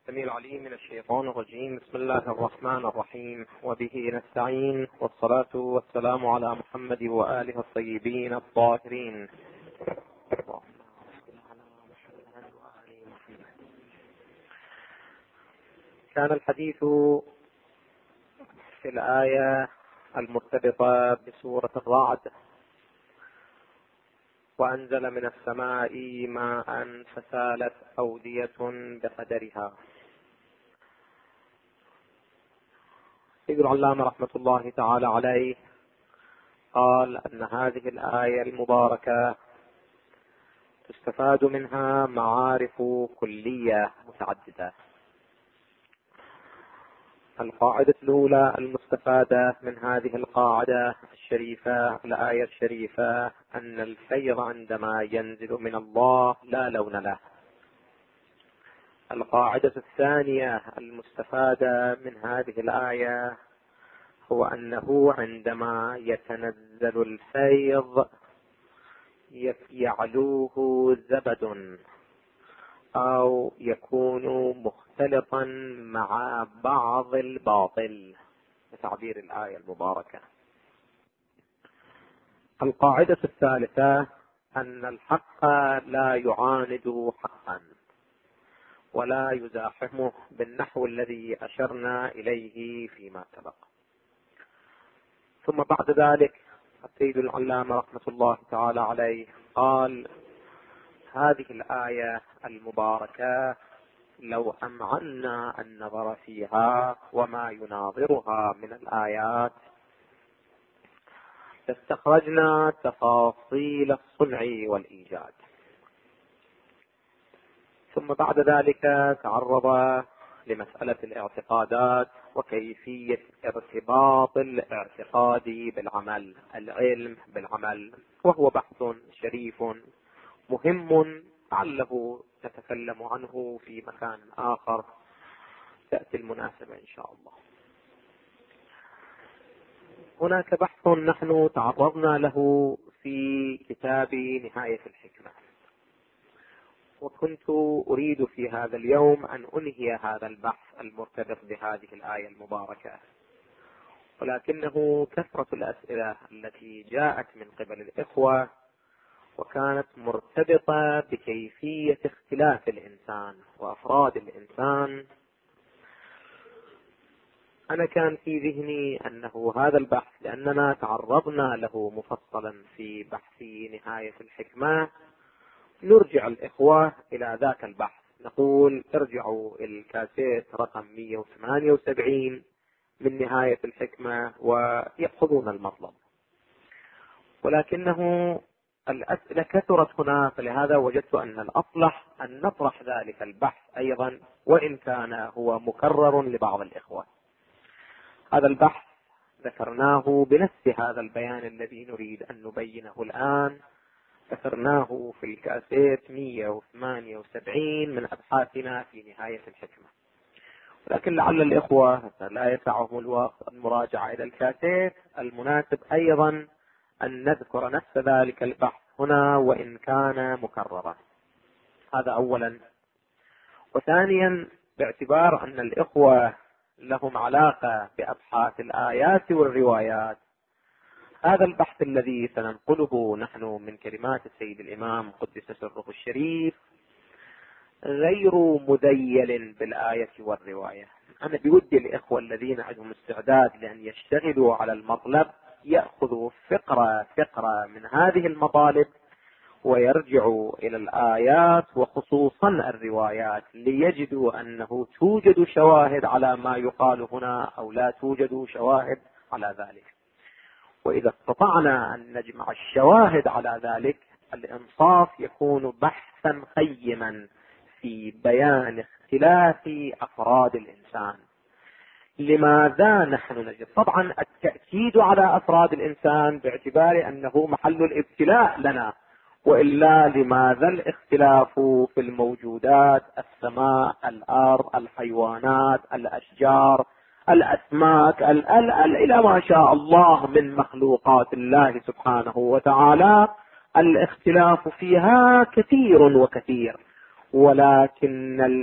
السميع العليم من الشيطان الرجيم. بسم الله الرحمن الرحيم، وبه نستعين، والصلاة والسلام على محمد وآله الطيبين الطاهرين. كان الحديث في الآية المرتبطة بسورة الرعد: وأنزل من السماء ماء فسالت أودية بقدرها. سيد العلامة رحمة الله تعالى عليه قال أن هذه الآية المباركة تستفاد منها معارف كلية متعددة. القاعدة الأولى المستفادة من هذه القاعدة الشريفة، الآية الشريفة، أن الخير عندما ينزل من الله لا لون له. القاعدة الثانية المستفادة من هذه الآية هو أنه عندما يتنزل الفيض يعلوه زبد أو يكون مختلطا مع بعض الباطل بتعبير الآية المباركة. القاعدة الثالثة أن الحق لا يعاند حقا ولا يزاحمه بالنحو الذي أشرنا إليه فيما سبق. ثم بعد ذلك السيد العلامة رحمة الله تعالى عليه قال: هذه الآية المباركة لو أمعنا النظر فيها وما يناظرها من الآيات لاستخرجنا تفاصيل الصنع والإيجاد. ثم بعد ذلك تعرض لمسألة الاعتقادات وكيفية ارتباط الاعتقاد بالعمل، العلم بالعمل، وهو بحث شريف مهم لعله نتكلم عنه في مكان آخر تأتي المناسبة إن شاء الله. هناك بحث نحن تعرضنا له في كتاب نهاية الحكمة، وكنت أريد في هذا اليوم أن أنهي هذا البحث المرتبط بهذه الآية المباركة، ولكنه كثرة الأسئلة التي جاءت من قبل الإخوة وكانت مرتبطة بكيفية اختلاف الإنسان وأفراد الإنسان، أنا كان في ذهني أنه هذا البحث لأننا تعرضنا له مفصلا في بحث نهاية الحكمة نرجع الإخوة إلى ذاك البحث، نقول ارجعوا الكاسيت رقم 178 من نهاية الحكمة ويأخذون المطلب. ولكنه الأسئلة كثرت هنا، فلهذا وجدت أن الأصلح أن نطرح ذلك البحث أيضا وإن كان هو مكرر لبعض الإخوة. هذا البحث ذكرناه بنفس هذا البيان الذي نريد أن نبينه الآن، ذكرناه في الكاسيت 178 من أبحاثنا في نهاية الحكمة، ولكن لعل الإخوة لا يسعهم الوقت المراجعة إلى الكاسيت، المناسب أيضا أن نذكر نفس ذلك البحث هنا وإن كان مكررا. هذا أولا. وثانيا، باعتبار أن الإخوة لهم علاقة بأبحاث الآيات والروايات، هذا البحث الذي سننقله نحن من كلمات السيد الإمام قدس سره الشريف غير مذيل بالآية والرواية. أنا بودي الإخوة الذين عندهم استعداد لأن يشتغلوا على المطلب يأخذوا فقرة من هذه المطالب ويرجعوا إلى الآيات وخصوصا الروايات ليجدوا أنه توجد شواهد على ما يقال هنا أو لا توجد شواهد على ذلك. وإذا استطعنا أن نجمع الشواهد على ذلك الإنصاف يكون بحثا قيما في بيان اختلاف أفراد الإنسان. لماذا نحن نجد؟ طبعا التأكيد على أفراد الإنسان باعتبار أنه محل الابتلاء لنا، وإلا لماذا الاختلاف في الموجودات، السماء، الأرض، الحيوانات، الأشجار، الأسماك، إلى ما شاء الله من مخلوقات الله سبحانه وتعالى، الاختلاف فيها كثير وكثير، ولكن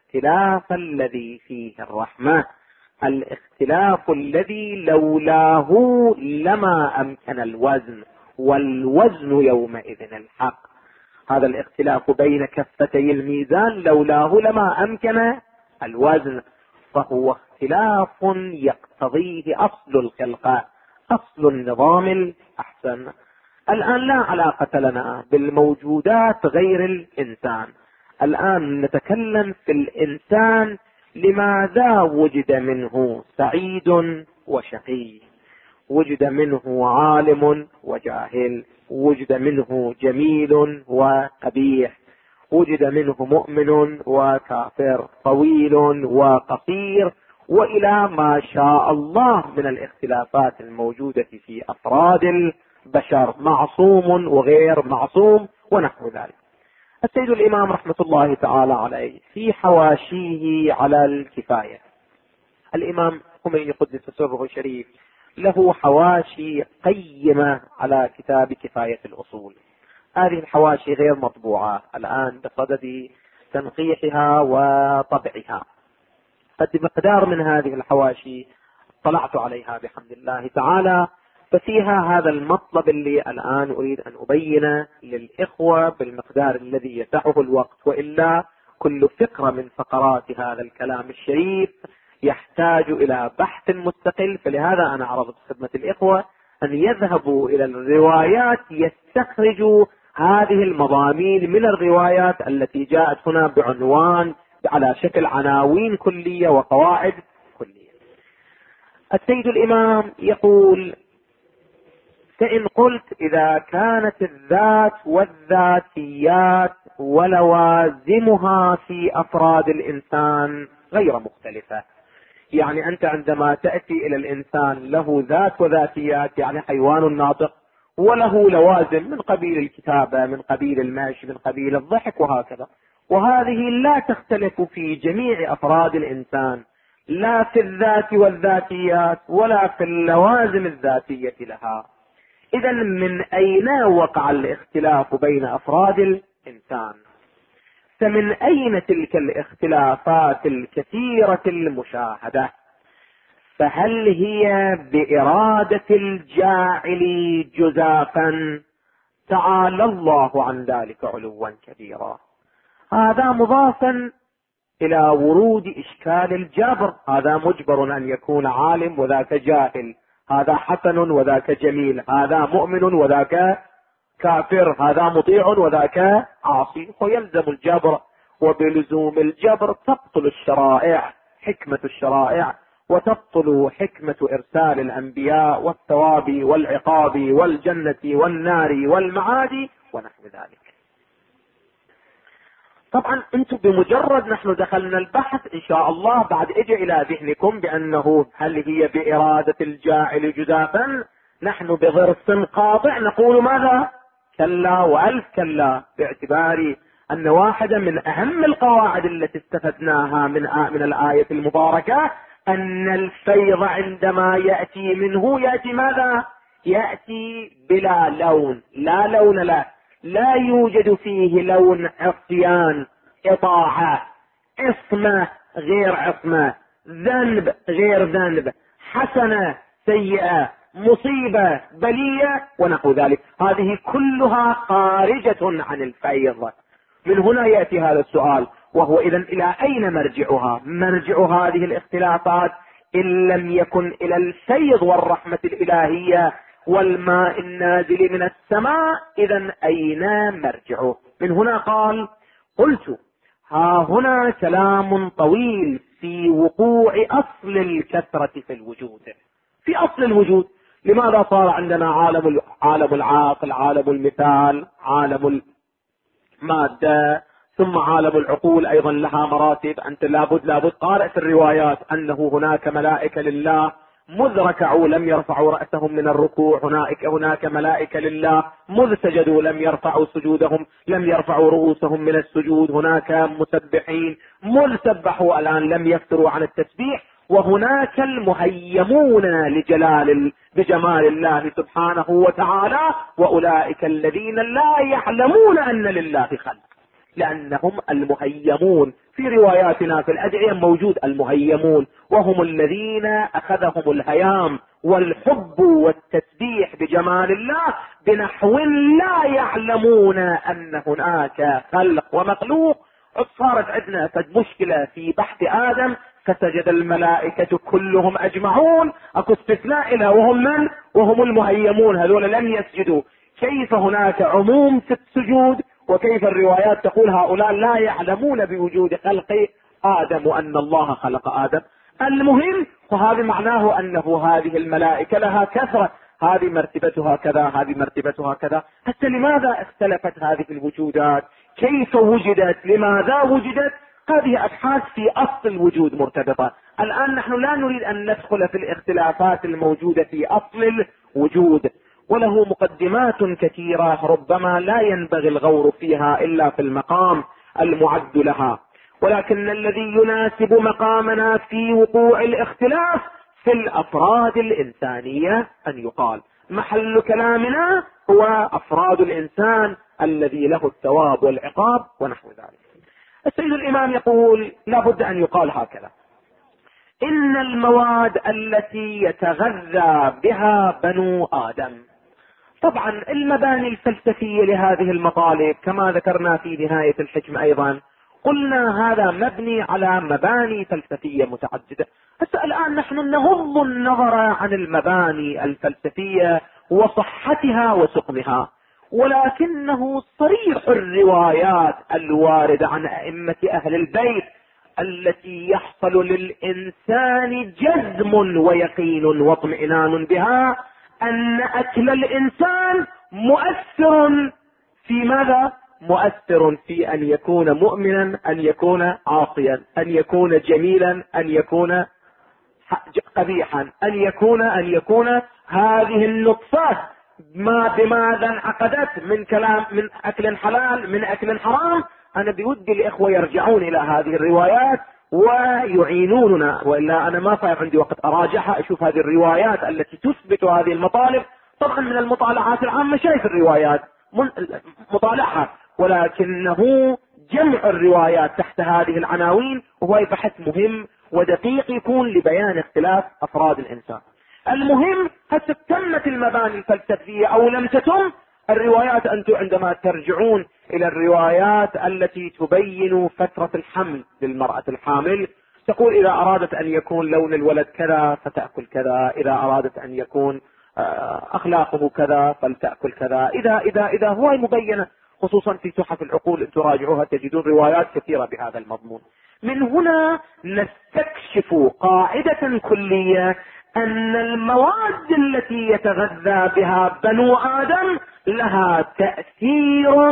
الاختلاف الذي فيه الرحمة، الاختلاف الذي لولاه لما أمكن الوزن، والوزن يومئذ الحق. هذا الاختلاف بين كفتي الميزان لولاه لما أمكن الوزن، فهو اختلاف يقتضيه أصل الخلقة، أصل النظام الأحسن. الآن لا علاقة لنا بالموجودات غير الإنسان، الآن نتكلم في الإنسان لماذا وجد منه سعيد وشقي، وجد منه عالم وجاهل، وجد منه جميل وقبيح، وجد منه مؤمن وكافر، طويل وقصير، وإلى ما شاء الله من الاختلافات الموجودة في أفراد البشر، معصوم وغير معصوم ونحو ذلك. السيد الإمام رحمة الله تعالى عليه في حواشيه على الكفاية، الإمام خميني قدس سره الشريف له حواشي قيمة على كتاب كفاية الأصول. هذه الحواشي غير مطبوعة الآن بصدد تنقيحها وطبعها، قد مقدار من هذه الحواشي طلعت عليها بحمد الله تعالى، ففيها هذا المطلب اللي الآن أريد أن أبين للإخوة بالمقدار الذي يسعه الوقت، وإلا كل فقرة من فقرات هذا الكلام الشريف يحتاج إلى بحث مستقل. فلهذا أنا عرضت خدمة الإخوة أن يذهبوا إلى الروايات يستخرجوا هذه المضامين من الروايات التي جاءت هنا بعنوان على شكل عناوين كلية وقواعد كلية. السيد الإمام يقول: فإن قلت إذا كانت الذات والذاتيات ولوازمها في أفراد الإنسان غير مختلفة، يعني أنت عندما تأتي إلى الإنسان له ذات وذاتيات، يعني حيوان ناطق، وله لوازم من قبيل الكتابة، من قبيل المشي، من قبيل الضحك وهكذا، وهذه لا تختلف في جميع أفراد الإنسان، لا في الذات والذاتيات ولا في اللوازم الذاتية لها. إذا من أين وقع الاختلاف بين أفراد الإنسان؟ فمن أين تلك الاختلافات الكثيرة المشاهدة؟ فهل هي بإرادة الجاعل جزافا؟ تعالى الله عن ذلك علوا كبيرا. هذا مضافا إلى ورود إشكال الجبر، هذا مجبر أن يكون عالم وذاك جاهل، هذا حسن وذاك جميل، هذا مؤمن وذاك كافر، هذا مطيع وذاك عاصي، ويلزم الجبر. وبلزوم الجبر تبطل الشرائع، حكمة الشرائع، وتبطل حكمة إرسال الأنبياء والثواب والعقاب والجنة والنار والمعاد ونحو ذلك. طبعا انتم بمجرد نحن دخلنا البحث ان شاء الله بعد اجى الى ذهنكم بانه هل هي بإرادة الجاعل جزافا، نحن بغرس قاطع نقول ماذا؟ كلا والف كلا، باعتبار ان واحدة من اهم القواعد التي استفدناها من الآية المباركة ان الفيض عندما يأتي منه يأتي ماذا؟ يأتي بلا لون، لا لون له، لا يوجد فيه لون عصيان، إطاعة، عصمة غير عصمة، ذنب غير ذنب، حسنة سيئة، مصيبة بلية ونحو ذلك، هذه كلها خارجة عن الفيض. من هنا يأتي هذا السؤال، وهو إذن إلى أين مرجعها؟ مرجع هذه الاختلافات إن لم يكن إلى الفيض والرحمة الإلهية والماء النازل من السماء، إذن أين مرجعه؟ من هنا قال: قلت ها هنا كلام طويل في وقوع أصل الكثرة في الوجود، في أصل الوجود. لماذا صار عندنا عالم العاقل، عالم المثال، عالم المادة، ثم عالم العقول أيضا لها مراتب؟ أنت لابد قارئ في الروايات أنه هناك ملائكة لله مذ ركعوا لم يرفعوا رأسهم من الركوع، هناك ملائكة لله مذ سجدوا لم يرفعوا سجودهم، لم يرفعوا رؤوسهم من السجود، هناك مسبحين مذ سبحوا الآن لم يفتروا عن التسبيح، وهناك المهيمون بجمال الله سبحانه وتعالى، وأولئك الذين لا يعلمون أن لله خلق، لأنهم المهيمون. في رواياتنا في الأدعية موجود المهيمون، وهم الذين أخذهم الهيام والحب والتسبيح بجمال الله بنحو لا يعلمون أن هناك خلق ومخلوق. صارت عندنا مشكلة في بحث آدم، فسجد الملائكة كلهم أجمعون، أكو استثناء إلى وهم من؟ وهم المهيمون، هذول لم يسجدوا. كيف هناك عموم في السجود، وكيف الروايات تقول هؤلاء لا يعلمون بوجود خلق آدم وأن الله خلق آدم؟ المهم، وهذا معناه أنه هذه الملائكة لها كثرة، هذه مرتبتها كذا، هذه مرتبتها كذا. حتى لماذا اختلفت هذه الوجودات؟ كيف وجدت؟ لماذا وجدت؟ هذه أبحاث في أصل الوجود مرتبطة. الآن نحن لا نريد أن ندخل في الاختلافات الموجودة في أصل الوجود، وله مقدمات كثيرة ربما لا ينبغي الغور فيها إلا في المقام المعد لها. ولكن الذي يناسب مقامنا في وقوع الاختلاف في الأفراد الإنسانية أن يقال محل كلامنا هو أفراد الإنسان الذي له الثواب والعقاب ونحو ذلك. السيد الإمام يقول لابد أن يقال هكذا: إن المواد التي يتغذى بها بنو آدم. طبعا المباني الفلسفية لهذه المطالب كما ذكرنا في نهاية الحكمة أيضا قلنا هذا مبني على مباني فلسفية متعددة. بس الآن نحن نغض النظر عن المباني الفلسفية وصحتها وسقمها، ولكنه صريح الروايات الواردة عن أئمة أهل البيت التي يحصل للإنسان جزم ويقين واطمئنان بها أن أكل الإنسان مؤثر في ماذا؟ مؤثر في أن يكون مؤمنا، أن يكون عاصيا، أن يكون جميلا، أن يكون قبيحا، أن يكون هذه النطفات بماذا انعقدت من كلام، من أكل حلال، من أكل حرام. أنا بودي الإخوة يرجعون إلى هذه الروايات ويعينوننا، وإلا أنا ما صار عندي وقت أراجعها أشوف هذه الروايات التي تثبت هذه المطالب. طبعا من المطالعات العامة شايف الروايات مطالعها، ولكنه جمع الروايات تحت هذه العناوين وهو بحث مهم ودقيق يكون لبيان اختلاف أفراد الإنسان. المهم هل تمت المباني الفلسفية أو لم تتم؟ الروايات أنتم عندما ترجعون إلى الروايات التي تبين فترة الحمل للمرأة الحامل تقول إذا أرادت أن يكون لون الولد كذا فتأكل كذا، إذا أرادت أن يكون أخلاقه كذا فلتأكل كذا، إذا هو مبينة خصوصا في تحف العقول أن تراجعوها تجدون روايات كثيرة بهذا المضمون. من هنا نستكشف قاعدة كلية أن المواد التي يتغذى بها بنو آدم لها تأثير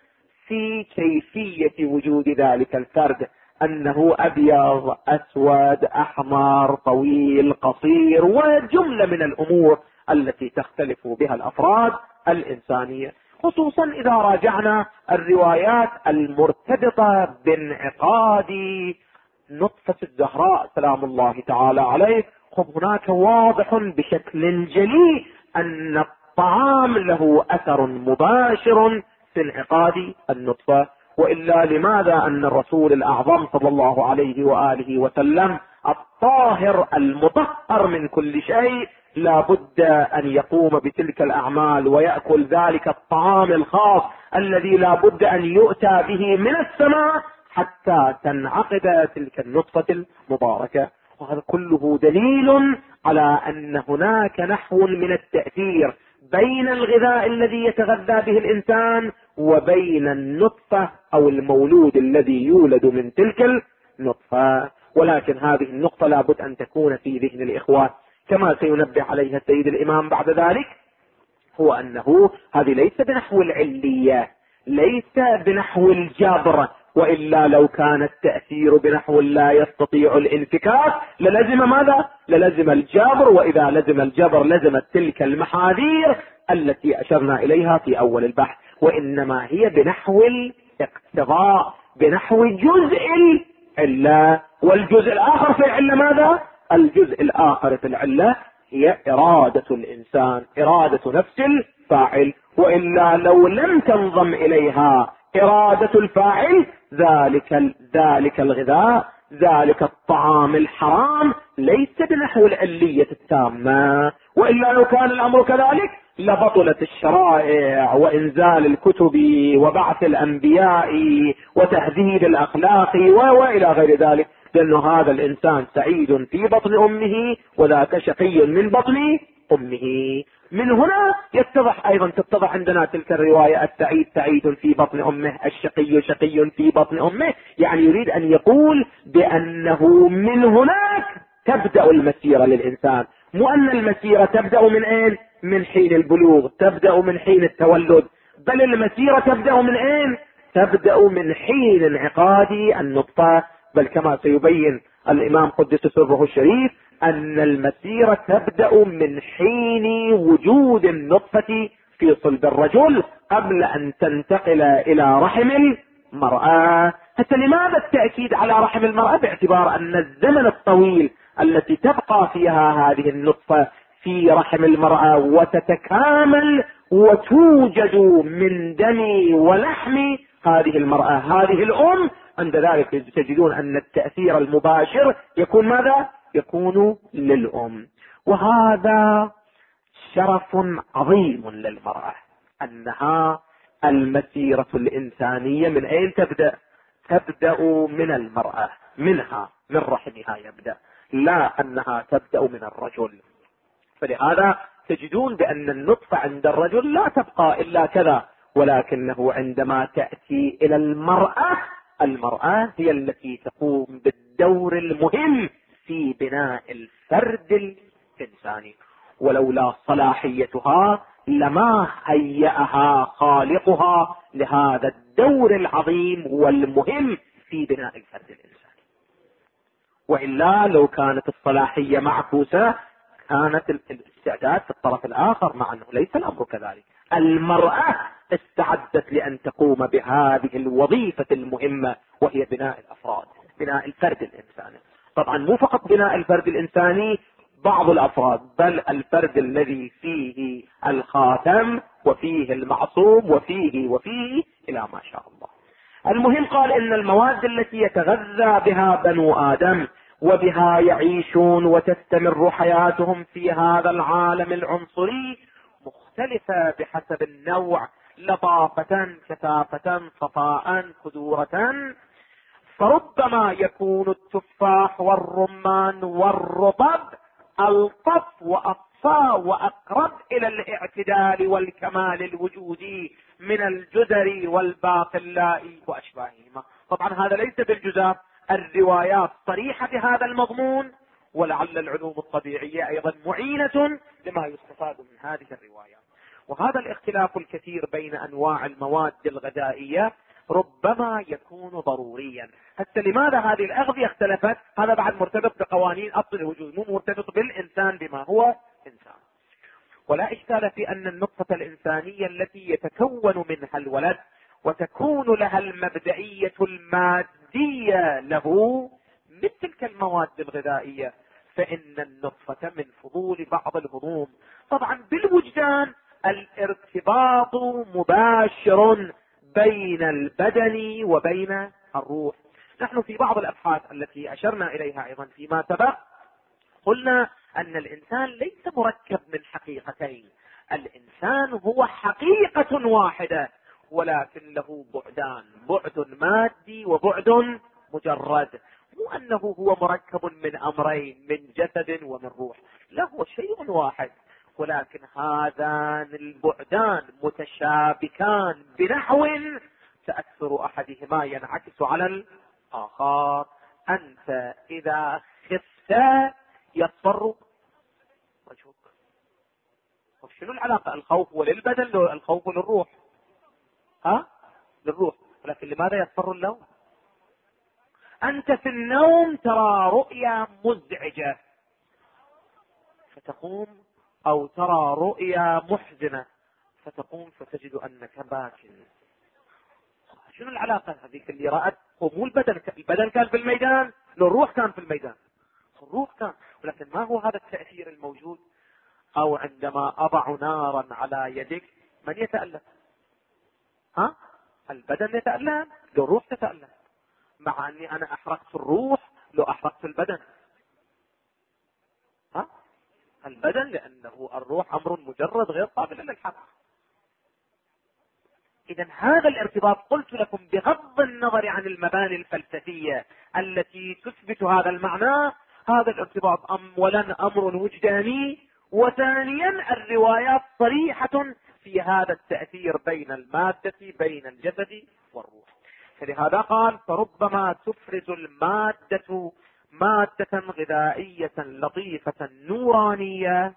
في كيفية وجود ذلك الفرد، أنه أبيض أسود أحمر طويل قصير وجملة من الأمور التي تختلف بها الأفراد الإنسانية، خصوصا إذا راجعنا الروايات المرتبطة بانعقاد نطفة الزهراء سلام الله تعالى عليه. هناك واضح بشكل جلي أن الطعام له أثر مباشر في انعقاد النطفة، وإلا لماذا أن الرسول الأعظم صلى الله عليه وآله وسلم الطاهر المطهر من كل شيء لابد أن يقوم بتلك الأعمال ويأكل ذلك الطعام الخاص الذي لابد أن يؤتى به من السماء حتى تنعقد تلك النطفة المباركة؟ وهذا كله دليل على أن هناك نحو من التأثير بين الغذاء الذي يتغذى به الإنسان وبين النطفة أو المولود الذي يولد من تلك النطفة. ولكن هذه النقطة لابد أن تكون في ذهن الإخوة كما سينبه عليها السيد الإمام بعد ذلك، هو أنه هذه ليس بنحو العلية، ليس بنحو الجبر، وإلا لو كان التأثير بنحو لا يستطيع الانفكاك للزم ماذا؟ للزم الجبر، وإذا لزم الجبر لزمت تلك المحاذير التي أشرنا إليها في أول البحث، وإنما هي بنحو الاقتضاء، بنحو جزء العلة. والجزء الآخر في العلة ماذا؟ الجزء الآخر في العلة هي إرادة الإنسان، إرادة نفس الفاعل، وإلا لو لم تنضم إليها إرادة الفاعل ذلك الغذاء، ذلك الطعام الحرام، ليس بنحو العلية التامة. وإلا لو كان الأمر كذلك لبطلت الشرائع وإنزال الكتب وبعث الأنبياء وتهذيب الأخلاق وإلى غير ذلك، لأن هذا الإنسان سعيد في بطن أمه وذاك شقي من بطن أمه. من هنا تتضح عندنا تلك الرواية: السعيد سعيد في بطن أمه، الشقي شقي في بطن أمه. يعني يريد أن يقول بأنه من هناك تبدأ المسيرة للإنسان، مو أن المسيرة تبدأ من أين؟ من حين البلوغ، تبدأ من حين التولد، بل المسيرة تبدأ من أين؟ تبدأ من حين انعقاد النطفة. بل كما سيبين الإمام قدس سره الشريف أن المسيرة تبدأ من حين وجود النطفة في صلب الرجل قبل أن تنتقل إلى رحم المرأة. حتى لماذا التأكيد على رحم المرأة؟ باعتبار أن الزمن الطويل التي تبقى فيها هذه النطفة في رحم المرأة وتتكامل وتوجد من دم ولحم هذه المرأة هذه الأم، عند ذلك تجدون أن التأثير المباشر يكون ماذا؟ يكون للأم. وهذا شرف عظيم للمرأة أنها المسيرة الإنسانية من أين تبدأ؟ تبدأ من المرأة، منها، من رحمها يبدأ، لا أنها تبدأ من الرجل. فلهذا تجدون بأن النطفة عند الرجل لا تبقى إلا كذا، ولكنه عندما تأتي إلى المرأة هي التي تقوم بالدور المهم في بناء الفرد الإنساني. ولولا صلاحيتها لما هيأها خالقها لهذا الدور العظيم والمهم في بناء الفرد الإنساني. وإلا لو كانت الصلاحية معكوسة كانت الاستعداد في الطرف الآخر، مع أنه ليس الأمر كذلك. المرأة استعدت لأن تقوم بهذه الوظيفة المهمة، وهي بناء الأفراد، بناء الفرد الإنساني. طبعا مو فقط بناء الفرد الإنساني بعض الأفراد، بل الفرد الذي فيه الخاتم وفيه المعصوم وفيه إلى ما شاء الله. المهم قال إن المواد التي يتغذى بها بنو آدم وبها يعيشون وتستمر حياتهم في هذا العالم العنصري مختلفة بحسب النوع، لطافة، كثافة، صفاء، كدورة. فربما يكون التفاح والرمان والرطب ألطف وأصفى وأقرب إلى الاعتدال والكمال الوجودي من الجدر والباقلاء وأشباههما. طبعا هذا ليس بالجزاف، الروايات صريحة بهذا المضمون، ولعل العلوم الطبيعية أيضا معينة لما يستفاد من هذه الروايات. وهذا الاختلاف الكثير بين أنواع المواد الغذائية ربما يكون ضروريا. حتى لماذا هذه الأغذية اختلفت؟ هذا بعد مرتبط بقوانين أصل الوجود، مو مرتبط بالإنسان بما هو إنسان. ولا إشكال في أن النطفة الإنسانية التي يتكون منها الولد وتكون لها المبدئية المادية له من تلك المواد الغذائية، فإن النطفة من فضول بعض الهضوم. طبعا بالوجدان الارتباط مباشر بين البدن وبين الروح. نحن في بعض الأبحاث التي أشرنا إليها أيضا فيما سبق قلنا أن الإنسان ليس مركب من حقيقتين، الإنسان هو حقيقة واحدة ولكن له بعدان، بعد مادي وبعد مجرد. مو أنه هو مركب من أمرين، من جسد ومن روح، لا، هو شيء واحد، ولكن هذان البعدان متشابكان بنحو تأثر أحدهما ينعكس على الآخر. أنت إذا خفت يصفر وجهك. وشنو العلاقة؟ الخوف وللبدن، الخوف للروح، للروح، ولكن لماذا يصفر اللون؟ أنت في النوم ترى رؤيا مزعجة فتقوم، أو ترى رؤيا محزنة فتقوم فتجد أنك باكٍ. شنو العلاقة هذيك اللي رأت؟ ومو البدن كان في الميدان، لو الروح كان في الميدان، الروح كان، ولكن ما هو هذا التأثير الموجود؟ أو عندما أضع نارا على يدك من يتألم؟ البدن يتألم لو الروح تتألم، مع اني انا احرقت الروح لو احرقت البدن. ها؟ البدن لانه الروح امر مجرد غير قابل للحرق. اذا هذا الارتباط قلت لكم بغض النظر عن المباني الفلسفية التي تثبت هذا المعنى، هذا الارتباط اولا امر وجداني، وثانيا الروايات صريحة في هذا التأثير بين المادة بين الجسد والروح. فلهذا قال فربما تفرز المادة مادة غذائية لطيفة نورانية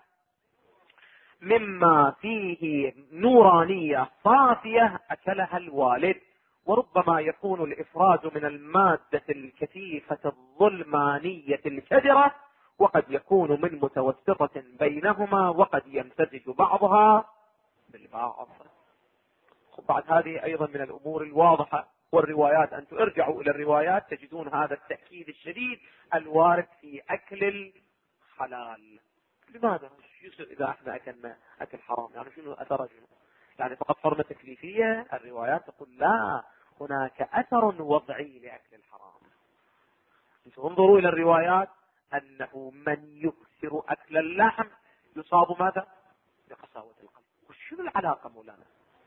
مما فيه نورانية صافية أكلها الوالد، وربما يكون الإفراز من المادة الكثيفة الظلمانية الكدرة، وقد يكون من متوسطة بينهما، وقد يمتزج بعضها بالبعض. بعد هذه أيضا من الأمور الواضحة، والروايات أن ترجعوا إلى الروايات تجدون هذا التأكيد الشديد الوارد في أكل الحلال. لماذا؟ يصير إذا احنا أكلنا أكل حرام يعني شنو أثره؟ يعني فقط حرمة تكليفية؟ الروايات تقول لا، هناك أثر وضعي لأكل الحرام. انظروا إلى الروايات أنه من يكثر أكل اللحم يصاب ماذا؟ بقساوة القلب. وشنو العلاقة مولانا؟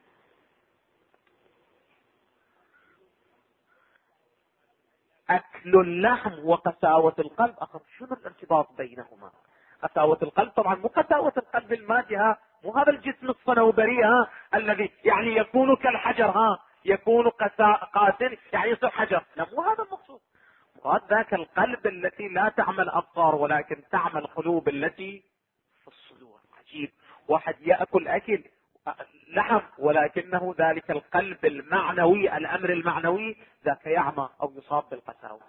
أكل اللحم وقساوة القلب، أخذ شنو الارتباط بينهما؟ قساوة القلب طبعا مو قساوة القلب المادي، مو هذا الجسم الصنوبري الذي يعني يكون كالحجر، يكون قاسٍ يعني يصير حجر، لا مو هذا المقصود. مراد ذاك القلب التي لا تعمل أبصار ولكن تعمل قلوب التي في الصدور. عجيب، واحد يأكل أكل لحم ولكنه ذلك القلب المعنوي، الأمر المعنوي ذاك يعمى أو يصاب بالقساوة.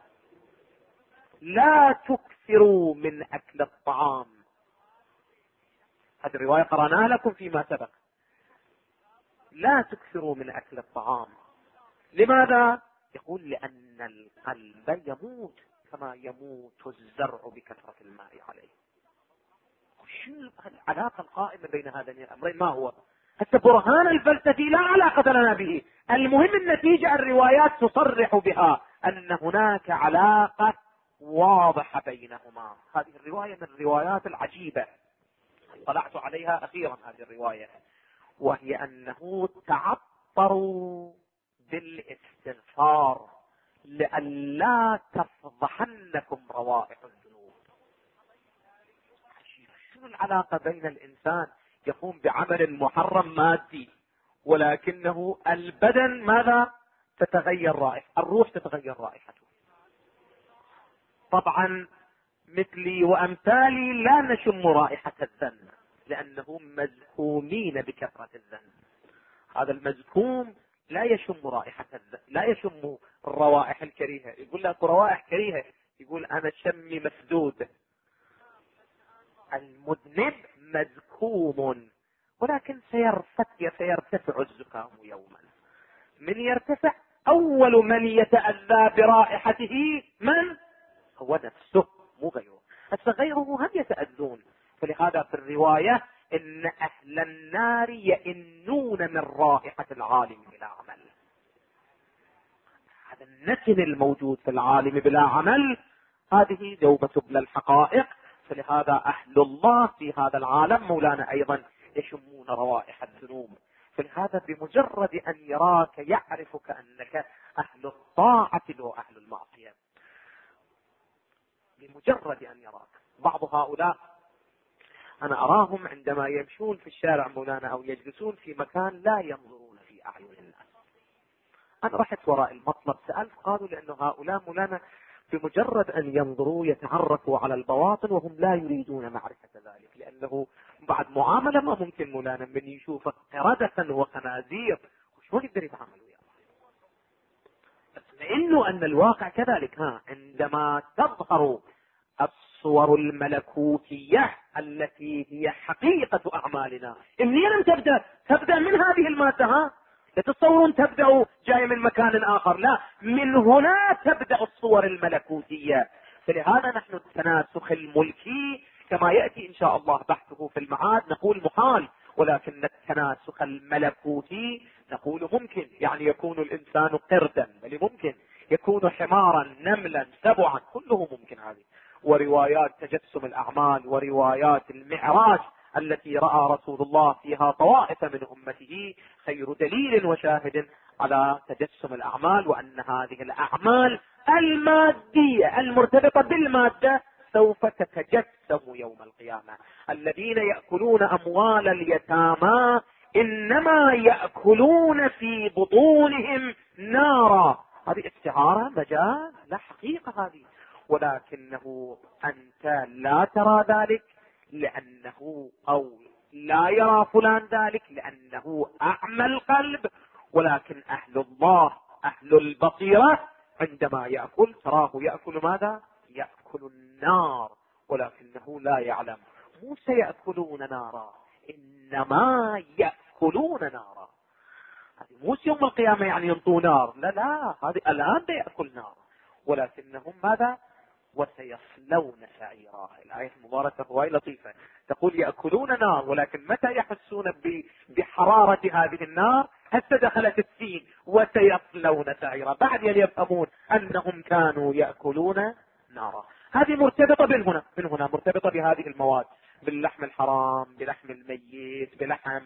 لا تكثروا من أكل الطعام، هذه الرواية قرأناها لكم فيما سبق. لا تكثروا من أكل الطعام. لماذا؟ يقول لأن القلب يموت كما يموت الزرع بكثرة الماء عليه. شو العلاقة القائمة بين هذين الأمرين؟ ما هو؟ حتى برهان الفلسفي لا علاقة لنا به، المهم النتيجة. الروايات تصرح بها أن هناك علاقة واضحة بينهما. هذه الرواية من الروايات العجيبة طلعت عليها أخيرا، هذه الرواية، وهي أنه تعطروا بالاستغفار لئلا تفضحنكم روائح الذنوب. شنو العلاقة بين الإنسان يقوم بعمل محرم مادي ولكنه البدن ماذا؟ تتغير رائحة الروح، تتغير رائحته. طبعا مثلي وأمثالي لا نشم رائحة الذنب لأنهم مزكومين بكثرة الذنب. هذا المزكوم لا يشم رائحة الذنب، لا يشم الروائح الكريهة. يقول لك روائح كريهة، يقول أنا شمي مسدود. المذنب مزكوم، ولكن سيرتفع الزكام يوما. من يرتفع؟ أول من يتأذى برائحته من؟ هو نفسه مو غيره. غيره هم يتأذون. فلهذا في الرواية إن أهل النار يئنون من رائحة العالم بلا عمل. هذا النتن الموجود في العالم بلا عمل، هذه جوبة تبلى الحقائق. فلهذا أهل الله في هذا العالم مولانا أيضا يشمون روائح الذنوب. فلهذا بمجرد أن يراك يعرفك أنك أهل الطاعة لو أهل المعصية، بمجرد أن يراك. بعض هؤلاء أنا أراهم عندما يمشون في الشارع مولانا أو يجلسون في مكان لا ينظرون في أعين الناس. أنا رحت وراء المطلب سألت، قالوا لأنه هؤلاء مولانا بمجرد أن ينظروا يتعرفوا على البواطن وهم لا يريدون معرفة ذلك، لأنه بعد معاملة ما ممكن مولانا من يشوفك قردة وخنازير وش ما يقدر يتعامل وياه. لأنه أن الواقع كذلك، عندما تظهر الصور الملكوتية التي هي حقيقة أعمالنا، منين تبدأ من هذه المادة. لا تتصورون تبدأ جاي من مكان آخر، لا، من هنا تبدأ الصور الملكوتية. فلهذا نحن التناسخ الملكي كما يأتي إن شاء الله بحثه في المعاد نقول محال، ولكن التناسخ الملكوتي نقول ممكن يعني يكون الإنسان قردا، بل ممكن يكون حمارا، نملا، سبعا، كله ممكن هذه. وروايات تجسم الأعمال وروايات المعراج التي رأى رسول الله فيها طوائف من أمته خير دليل وشاهد على تجسم الأعمال، وأن هذه الأعمال المادية المرتبطة بالمادة سوف تتجسم يوم القيامة. الذين يأكلون أموال اليتامى إنما يأكلون في بطونهم نارا. هذه استعارة مجاز، لا حقيقة هذه، ولكنه أنت لا ترى ذلك لأنه، أو لا يرى فلان ذلك لأنه أعمى القلب، ولكن أهل الله أهل البصيرة عندما يأكل تراه يأكل ماذا؟ يأكل النار، ولكنه لا يعلم. مو سيأكلون نارا، إنما يأكلون نارا. هذه مو يوم القيامة يعني ينطوا نار، لا لا، هذه الآن يأكل نار، ولكنهم ماذا؟ وسيصلون سعيرا. الآية المباركة هواي لطيفة، تقول يأكلون نار، ولكن متى يحسون بحرارة هذه النار؟ هسه دخلت السين وسيصلون سعيرا، بعد أن يفهمون أنهم كانوا يأكلون نارا. هذه مرتبطة من هنا مرتبطة بهذه المواد، باللحم الحرام، بلحم الميت، بلحم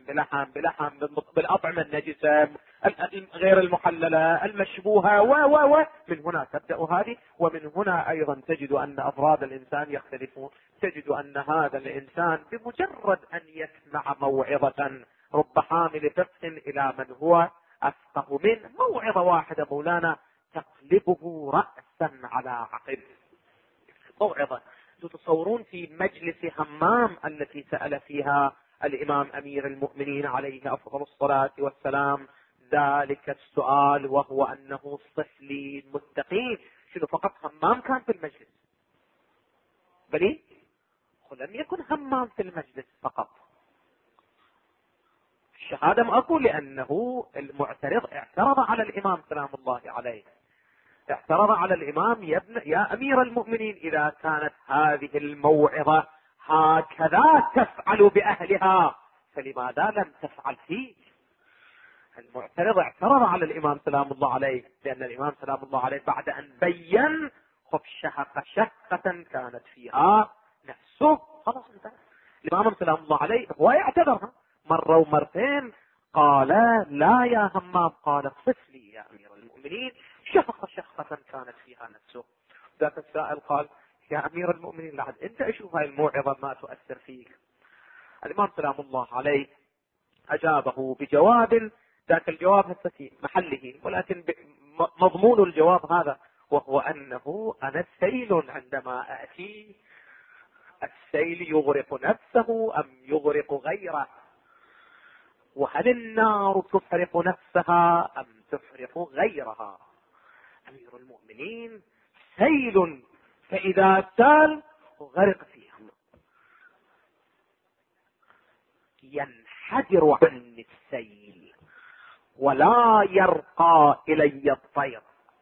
بالأطعمة النجسة غير المحللة المشبوهة من هنا تبدأ هذه. ومن هنا أيضا تجد أن أفراد الإنسان يختلفون. تجد أن هذا الإنسان بمجرد أن يسمع موعظة، رب حامل فقه إلى من هو أفقه منه، موعظة واحدة مولانا تقلبه رأسا على عقب. موعظة تتصورون في مجلس همام التي سأل فيها الإمام أمير المؤمنين عليه أفضل الصلاة والسلام ذلك السؤال، وهو أنه صف لي المتقين. شنو فقط همام كان في المجلس؟ بل لم يكن همام في المجلس فقط. الشهادة ما أقول، لأنه المعترض اعترض على الإمام سلام الله عليه، اعترض على الإمام يا أمير المؤمنين، إذا كانت هذه الموعظة هكذا تفعل بأهلها فلماذا لم تفعل فيه؟ المعترض اعترض على الإمام سلام الله عليه، لأن الإمام سلام الله عليه بعد أن بين شهق شهقة كانت فيها نفسه، خلاص انتهى. الإمام سلام الله عليه هو يعتذرها مرة ومرتين، قال لا يا همام، قال صف لي يا أمير المؤمنين شهق شهقة كانت فيها نفسه. ذاك السائل قال يا أمير المؤمنين لعد أنت أشوف هاي الموعظة ما تؤثر فيك. الإمام سلام الله عليه أجابه بجواب، ذاك الجواب هسه في محله، ولكن مضمون الجواب هذا، وهو أنه أنا السيل عندما أتي، السيل يغرق نفسه أم يغرق غيره؟ وهل النار تفرق نفسها أم تفرق غيرها؟ أمير المؤمنين سيل، فإذا سال غرق فيها، ينحدر عني السيل ولا يرقى إلي الطير.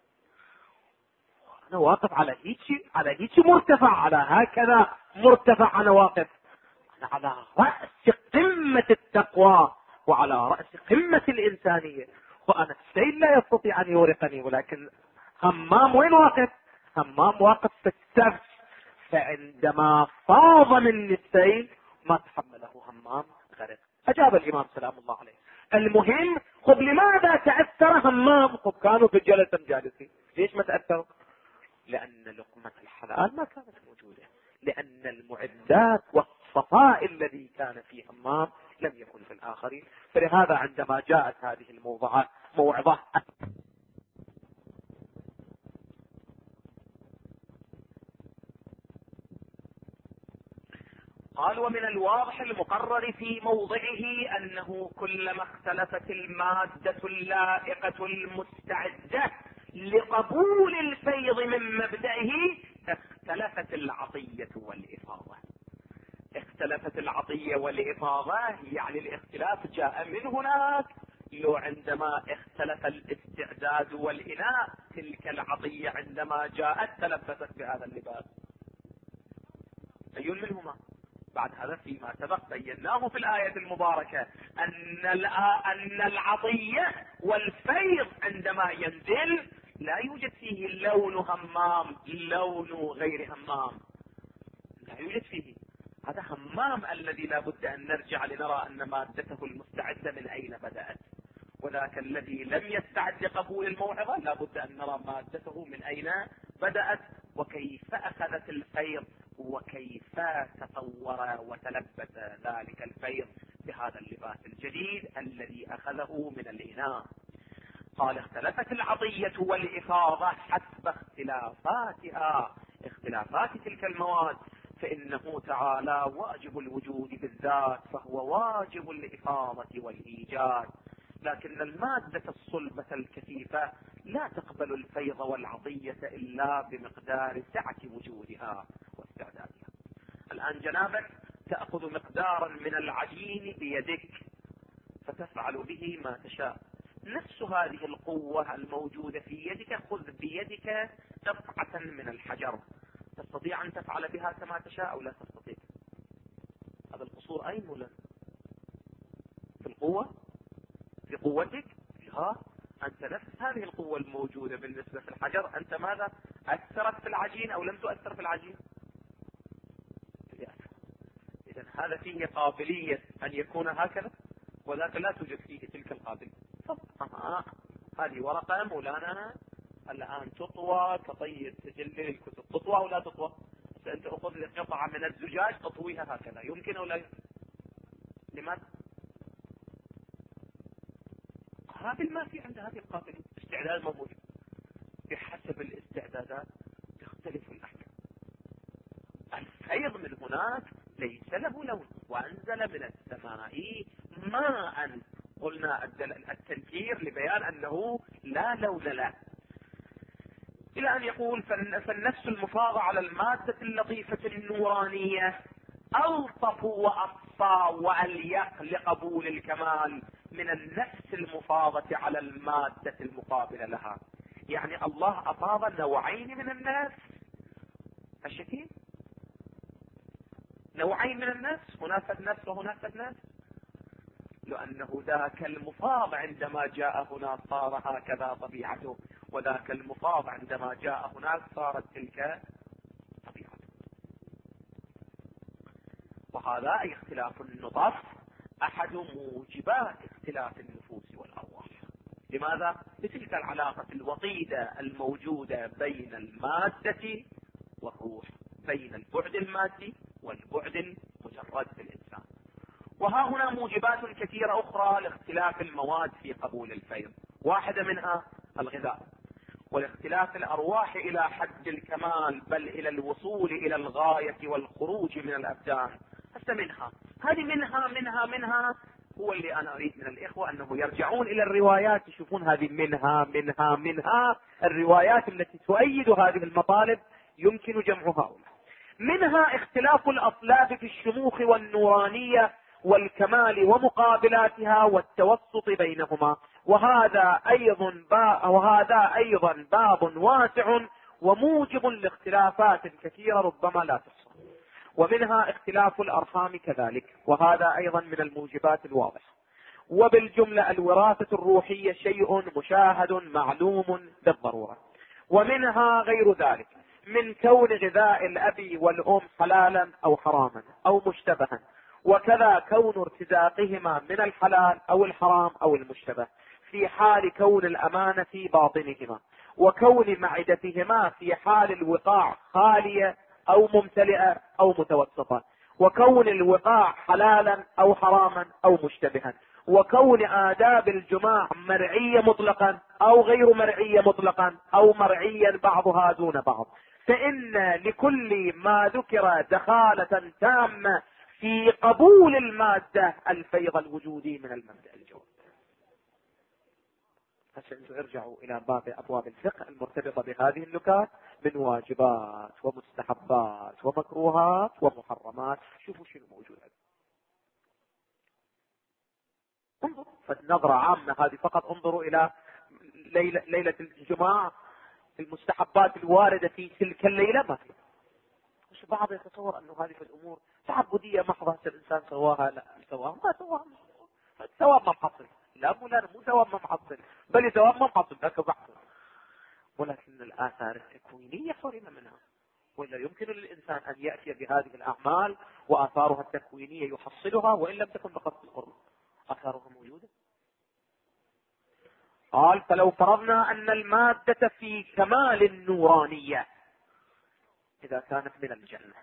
أنا واقف على هيك مرتفع، على هكذا مرتفع أنا واقف، أنا على رأس قمة التقوى وعلى رأس قمة الإنسانية، وأنا السيل لا يستطيع أن يورقني. ولكن همام وين واقف؟ همام واقف في السبت، فعندما فاض مني السيل ما تحمله همام غرق. أجاب الإمام سلام الله عليه. المهم لماذا تأثر همام؟ كانوا في الجلسة جالسين، ليش ما تأثروا؟ لأن لقمة الحلال ما كانت موجودة، لأن المعدات والصفاء الذي كان في همام لم يكن في الآخرين. فلهذا عندما جاءت هذه موعظة قال ومن الواضح المقرر في موضعه أنه كلما اختلفت المادة اللائقة المستعدة لقبول الفيض من مبدئه اختلفت العطية والإفاضة. اختلفت العطية والإفاضة يعني الاختلاف جاء من هناك، لو عندما اختلف الاستعداد والإناء تلك العطية عندما جاءت تلبست بهذا اللباس. أي منهما؟ بعد هذا فيما سبق بيناه في الآية المباركة أن العطية والفيض عندما ينزل لا يوجد فيه لون همام، لون غير همام، لا يوجد فيه. هذا همام الذي لا بد أن نرجع لنرى أن مادته المستعدة من أين بدأت، وذاك الذي لم يستعد لقبول الموعظة لا بد أن نرى مادته من أين بدأت، وكيف أخذت الفيض، وكيف تطور وتلبس ذلك الفيض بهذا اللباس الجديد الذي أخذه من الإناء. قال اختلفت العطية والإفاضة حسب اختلافاتها، اختلافات تلك المواد، فإنه تعالى واجب الوجود بالذات، فهو واجب الإفاضة والإيجاد، لكن المادة الصلبة الكثيفة لا تقبل الفيض والعطية إلا بمقدار سعة وجودها واستعدادها. الآن جنابك تأخذ مقدارا من العجين بيدك فتفعل به ما تشاء، نفس هذه القوة الموجودة في يدك خذ بيدك قطعة من الحجر، تستطيع أن تفعل بها كما تشاء أو لا تستطيع؟ هذا القصور أين ولا في القوة؟ في قوتك؟ لا، أنت نفس هذه القوة الموجودة بالنسبة في الحجر، أنت ماذا؟ أثرت في العجين أو لم تؤثر في العجين؟ إذن هذا فيه قابلية أن يكون هكذا، وذاك لا توجد فيه تلك القابلية. هذه ورقة مولانا الآن تطوى كطي سجل الكتب، تطوى ولا تطوى؟ أنت أخذ لك قطعة من الزجاج تطويها هكذا، يمكن أو لا يمكن؟ لماذا؟ قابل ما في عند هذه القابلية، استعداد موجود، بحسب الاستعدادات تختلف الأحكام. الفيض من هناك ليس له لون، وأنزل من السماء ماء، قلنا التنكير لبيان أنه لا لون له، إلى أن يقول فالنفس المفاضة على المادة اللطيفة النورانية ألطف وأصفى وأليق لقبول الكمال من النفس المفاضة على المادة المقابلة لها. يعني الله أفاض نوعين من النفس الشكيل، نوعين من النفس، هناك النفس وهناك النفس، لأنه ذاك المفاض عندما جاء هنا صار هكذا طبيعته، وذاك المفاض عندما جاء هناك صارت تلك طبيعته. وهذا اختلاف النطف أحد موجبات اختلاف النفوس والأرواح. لماذا؟ لتلك العلاقة الوطيدة الموجودة بين المادة والروح، بين البعد المادي والبعد المجرد في الإنسان. وها هنا موجبات كثيرة أخرى لاختلاف المواد في قبول الفيض، واحدة منها الغذاء، والاختلاف الأرواح إلى حد الكمال، بل إلى الوصول إلى الغاية والخروج من الأبدان. هسه هذه منها هو اللي أنا أريد من الإخوة أنه يرجعون إلى الروايات، يشوفون هذه منها الروايات التي تؤيد هذه المطالب يمكن جمعها. منها اختلاف الأصلاب في الشموخ والنورانية والكمال ومقابلاتها والتوسط بينهما، وهذا أيضا باب واسع وموجب لاختلافات كثيرة ربما لا تحصى. ومنها اختلاف الأرحام كذلك، وهذا أيضا من الموجبات الواضحة. وبالجملة الوراثة الروحية شيء مشاهد معلوم بالضرورة. ومنها غير ذلك من كون غذاء الأب والأم حلالا أو حراما أو مشتبها، وكذا كون ارتزاقهما من الحلال أو الحرام أو المشتبه في حال كون الأمانة في باطنهما، وكون معدتهما في حال الوقاع خالية أو ممتلئة أو متوسطة، وكون الوقاع حلالا أو حراما أو مشتبها، وكون آداب الجماع مرعية مطلقا أو غير مرعية مطلقا أو مرعيا بعضها دون بعض، فإن لكل ما ذكر دخالة تامة في قبول المادة الفيض الوجودي من المبدأ الجوهري. عشان ارجعوا إلى أبواب الفقه المرتبطة بهذه النكات من واجبات ومستحبات ومكروهات ومحرمات، شوفوا شنو موجود. فالنظرة عامة هذه فقط انظروا إلى ليلة الجمعة، المستحبات الواردة في تلك الليلة ما فيها. مش بعض يتصور أنه هذه الأمور تعبدية محضة، الإنسان سواها لا سواها ما سواها، ثواب ما محصل. لا مولانا مو ثواب ما محصل، بل ثواب ما محصل ذاك بحث. ولكن الآثار التكوينية حرم منها. ولا يمكن للإنسان أن يأتي بهذه الأعمال وآثارها التكوينية يحصلها وإن لم تكن بقصد القرب، آثارها موجودة. قال فلو فرضنا أن المادة في كمال النورانية إذا كانت من الجنة،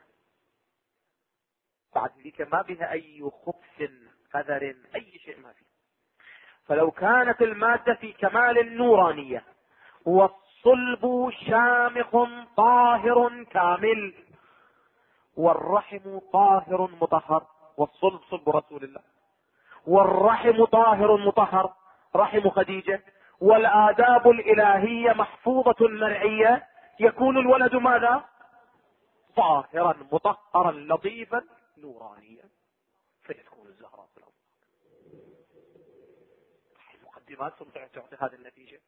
بعد ذلك ما بها أي خبث قدر أي شيء ما فيه. فلو كانت المادة في كمال النورانية والصلب شامخ طاهر كامل، والرحم طاهر مطهر، والصلب صلب رسول الله، والرحم طاهر مطهر رحم خديجة، والآداب الإلهية محفوظة مرعية، يكون الولد ماذا؟ طاهرا مطهرا لطيفا نورانيا، فيكون الزهراء في الأرض. المقدمات تعطي هذه النتيجة.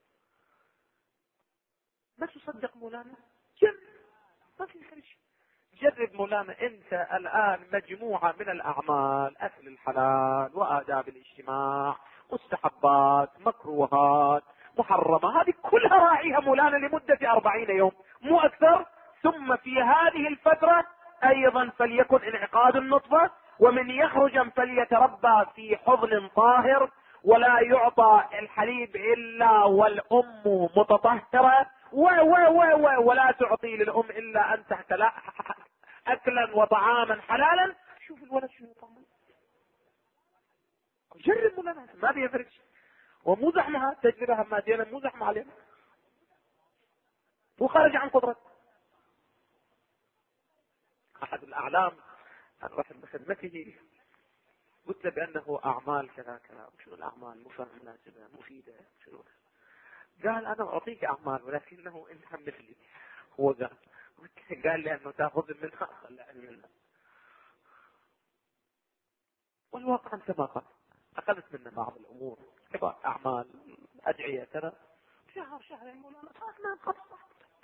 ما تصدق مولانا؟ جرب، ما في خرج. جرب مولانا انت الآن مجموعة من الأعمال، أكل الحلال وآداب الاجتماع، مستحبات، مكروهات، محرمة، هذه كلها راعيها مولانا لمدة 40 يوم مو أكثر. ثم في هذه الفترة أيضا فليكن انعقاد النطفة، ومن يخرج فليتربى في حضن طاهر، ولا يعطى الحليب إلا والأم متطهرة، ولا تعطي للأم إلا أن تأكل أكلا وطعاما حلالا. شوف الولد شنو طعمه. جرب لنا ما بيفرق. ومو زحمها تجربة مادية، مو زحمة علينا، وخارج عن قدرة. أحد الأعلام الرحم بخدمته قلت له بأنه أعمال كذا كذا. شنو الأعمال؟ مناسبة مفيدة شنو؟ قال أنا أعطيك أعمال ولكنه أنت مثلي. هو قال لي أنه تأخذ منها أطلع منها. والواقع أنت ما قال أخذت منا بعض الأمور كبار أعمال أدعية كذا، شهرين مولانا صارنا نقصر.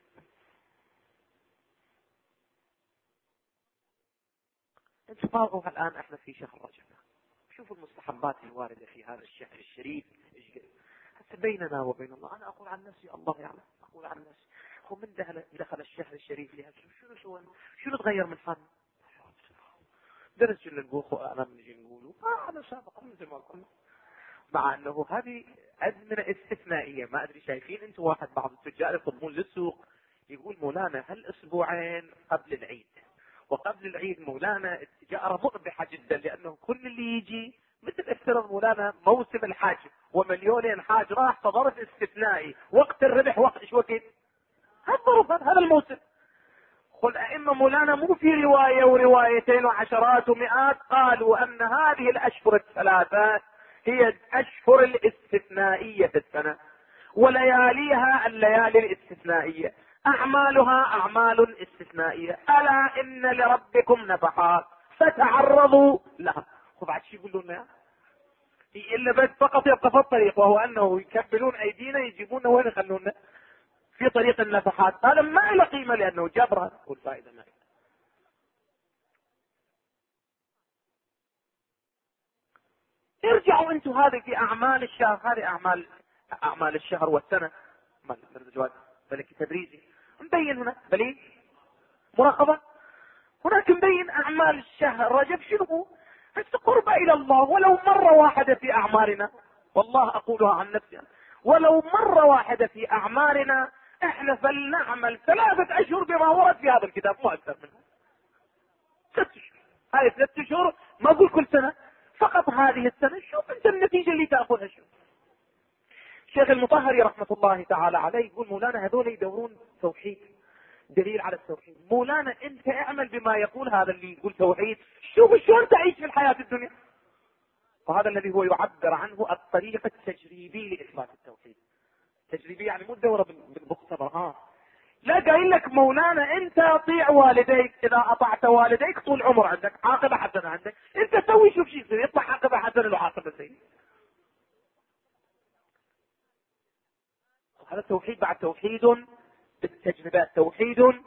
انتظارها الآن احنا في شهر رجب. شوفوا المستحبات الواردة في هذا الشهر الشريف. حتى بيننا وبين الله، أنا أقول عن نفسي الله يعلم، أقول عن نفسي هو من دخل الشهر الشريف لها شنو تغير من حالنا؟ درس اللي نقول أنا نجي نقوله أنا سابقا مثل ما قلنا، مع أنه هذه أزمنة استثنائية. ما أدري شايفين أنتم واحد بعض التجار يطلبون للسوق يقول مولانا هل أسبوعين قبل العيد، وقبل العيد مولانا التجارة مربحة جدا، لأنه كل اللي يجي مثل افترض مولانا موسم الحج ومليونين حاج راح، فظرف استثنائي وقت الربح وقت ايش وقت؟ هذا الموسم. قل أئمة مولانا مو في رواية وروايتين وعشرات ومئات قالوا أن هذه الأشهر الثلاثة هي الأشهر الاستثنائية في السنة، ولياليها الليالي الاستثنائية، أعمالها أعمال استثنائية. ألا إن لربكم نفحات فتعرضوا لها. وبعد شي يقولون لنا إلا بس فقط يبقى في الطريق، وهو أنه يكبلون أيدينا يجيبوننا وين يخلونا في طريق النفحات. هذا ما له قيمة لأنه جبرها والفائدة ما ارجعوا انتم. هذه في أعمال الشهر، هذه أعمال الشهر والسنة. بلك تبريزي مبين هنا، بلي مراقبة هناك مبين أعمال الشهر رجب شنو؟ قرب إلى الله ولو مرة واحدة في أعمارنا. والله أقولها عن نفسي، ولو مرة واحدة في أعمارنا احنا فلنعمل 3 أشهر بما ورد في هذا الكتاب، مو أكثر منه. 6 أشهر، هاي 3 أشهر، ما أقول كل سنة، فقط هذه السنة. شوف انت النتيجة اللي تأخذها شو. الشيخ المطهري رحمة الله تعالى عليه يقول مولانا هذول يدورون توحيد، دليل على التوحيد. مولانا انت اعمل بما يقول هذا اللي يقول توحيد، شوف شلون تعيش في الحياة الدنيا. وهذا الذي هو يعبر عنه الطريقة التجريبي لإثبات التوحيد. تجريبي يعني مو الدورة بالمختبر. لا قايل لك مولانا انت اطيع والديك، اذا اطعت والديك طول عمر عندك، عاقبة حسنة عندك، انت سوي شوف شيء يصير، يطلع عاقبة حسنة وعاقبة سيئة. هذا التوحيد بعد توحيد بالتجربات، توحيد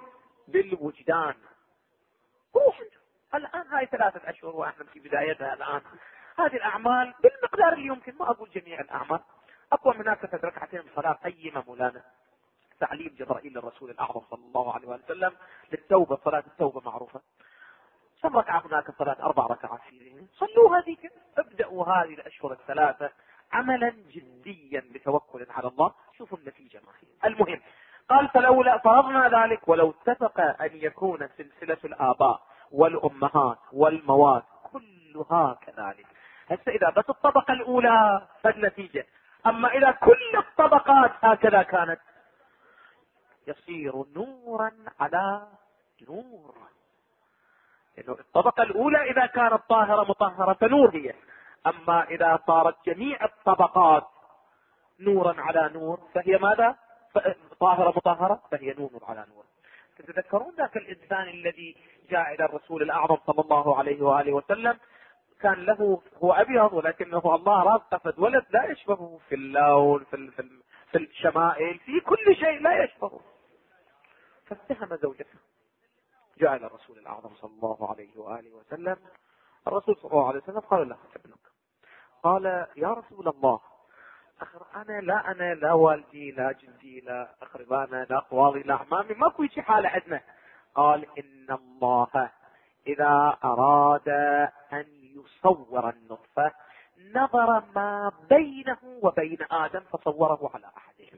بالوجدان. روح الآن هاي 3 أشهر واحنا في بدايتها الآن، هذه الأعمال بالمقدار اللي يمكن، ما أقول جميع الأعمال. أقوى من هكذا ركعتين صلاة قيمة مولانا، تعليم جبرائيل للرسول الأعظم صلى الله عليه وسلم للتوبة، صلاة التوبة معروفة. كم ركعة هناك؟ صلاة 4 ركعات فيه، صلوا هذه. ابدأوا هذه الأشهر الثلاثة عملا جديا بتوكل على الله، شوفوا النتيجة ما هي. المهم قال فلولا فرضنا ذلك ولو اتفق أن يكون سلسلة الآباء والأمهات والمواد كلها كذلك. هسه إذا بس الطبقة الأولى فالنتيجة، أما إذا كل الطبقات هكذا كانت يصير نورا على نور. إنه الطبقة الأولى إذا كانت طاهرة مطهرة فنور هي، أما إذا صارت جميع الطبقات نورا على نور فهي ماذا؟ طاهرة مطهرة فهي نور على نور. تتذكرون ذاك الإنسان الذي جاء إلى الرسول الأعظم صلى الله عليه وآله وسلم، كان له هو أبيض ولكنه الله رزقه ولد لا يشبهه في اللون في الشمائل في كل شيء لا يشبهه، فاتهم زوجته. جاء إلى الرسول الأعظم صلى الله عليه وآله وسلم، الرسول صلى الله عليه وسلم قال له ابنك. قال يا رسول الله أنا لا والدي لا جدي لا أقربانا لا قواضي لا أعمامي، ماكو شي حالة عندنا. قال إن الله إذا أراد أن يصور النطفة نظر ما بينه وبين آدم فصوره على أحدهم.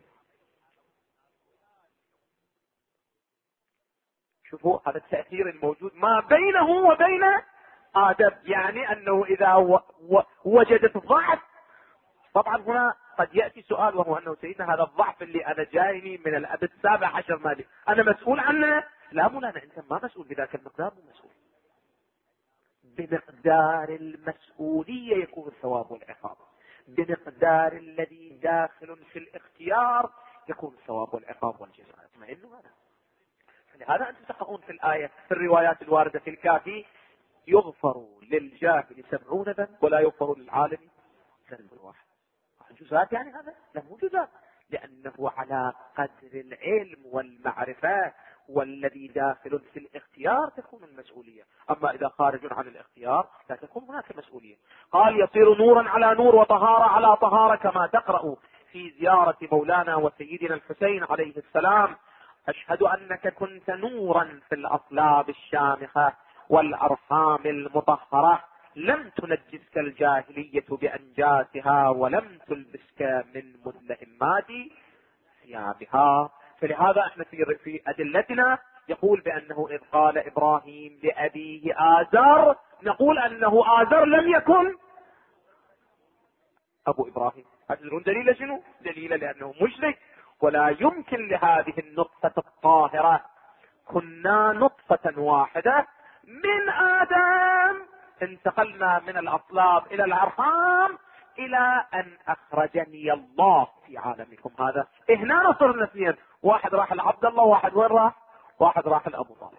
شوفوا هذا التأثير الموجود ما بينه وبين آدم، يعني أنه إذا وجدت ضعف. طبعا هنا قد يأتي سؤال، وهو أنه سيدنا هذا الضعف اللي أنا جايني من الأب ال17 مالي أنا مسؤول عنه؟ لا مولانا، أنت ما مسؤول بذاك المقدار، مو مسؤول. بمقدار المسؤولية يكون الثواب والعقاب، بمقدار الذي داخل في الاختيار يكون الثواب والعقاب والجزاء. اطمئنوا هذا. لهذا أنتم تقرؤون في الآية في الروايات الواردة في الكافي يغفر للجاهل 70 ذنب ولا يغفر للعالم ذنب واحد. جزات يعني هذا؟ لا مو جزات، لأنه على قدر العلم والمعرفة والذي داخل في الاختيار تكون المسؤولية، أما إذا خارج عن الاختيار لا تكون هناك مسؤولية. قال يصير نورا على نور وطهارة على طهارة، كما تقرأ في زيارة مولانا وسيدنا الحسين عليه السلام: أشهد أنك كنت نورا في الأصلاب الشامخة والأرحام المطهرة، لم تنجسك الجاهلية بأنجاسها ولم تلبسك من مدلهمات ثيابها. فلهذا احنا في أدلتنا يقول بأنه إذ قال إبراهيم لأبيه آزر، نقول أنه آزر لم يكن أبو إبراهيم. أتدرون دليل شنو؟ دليل لأنه مشرك، ولا يمكن لهذه النطفة الطاهرة، كنا نطفة واحدة من آدم انتقلنا من الأصلاب إلى الأرحام إلى أن أخرجني الله في عالمكم هذا. هنا صرنا اثنين، واحد راح لعبد الله، واحد وين راح؟ واحد راح لأبو طالب.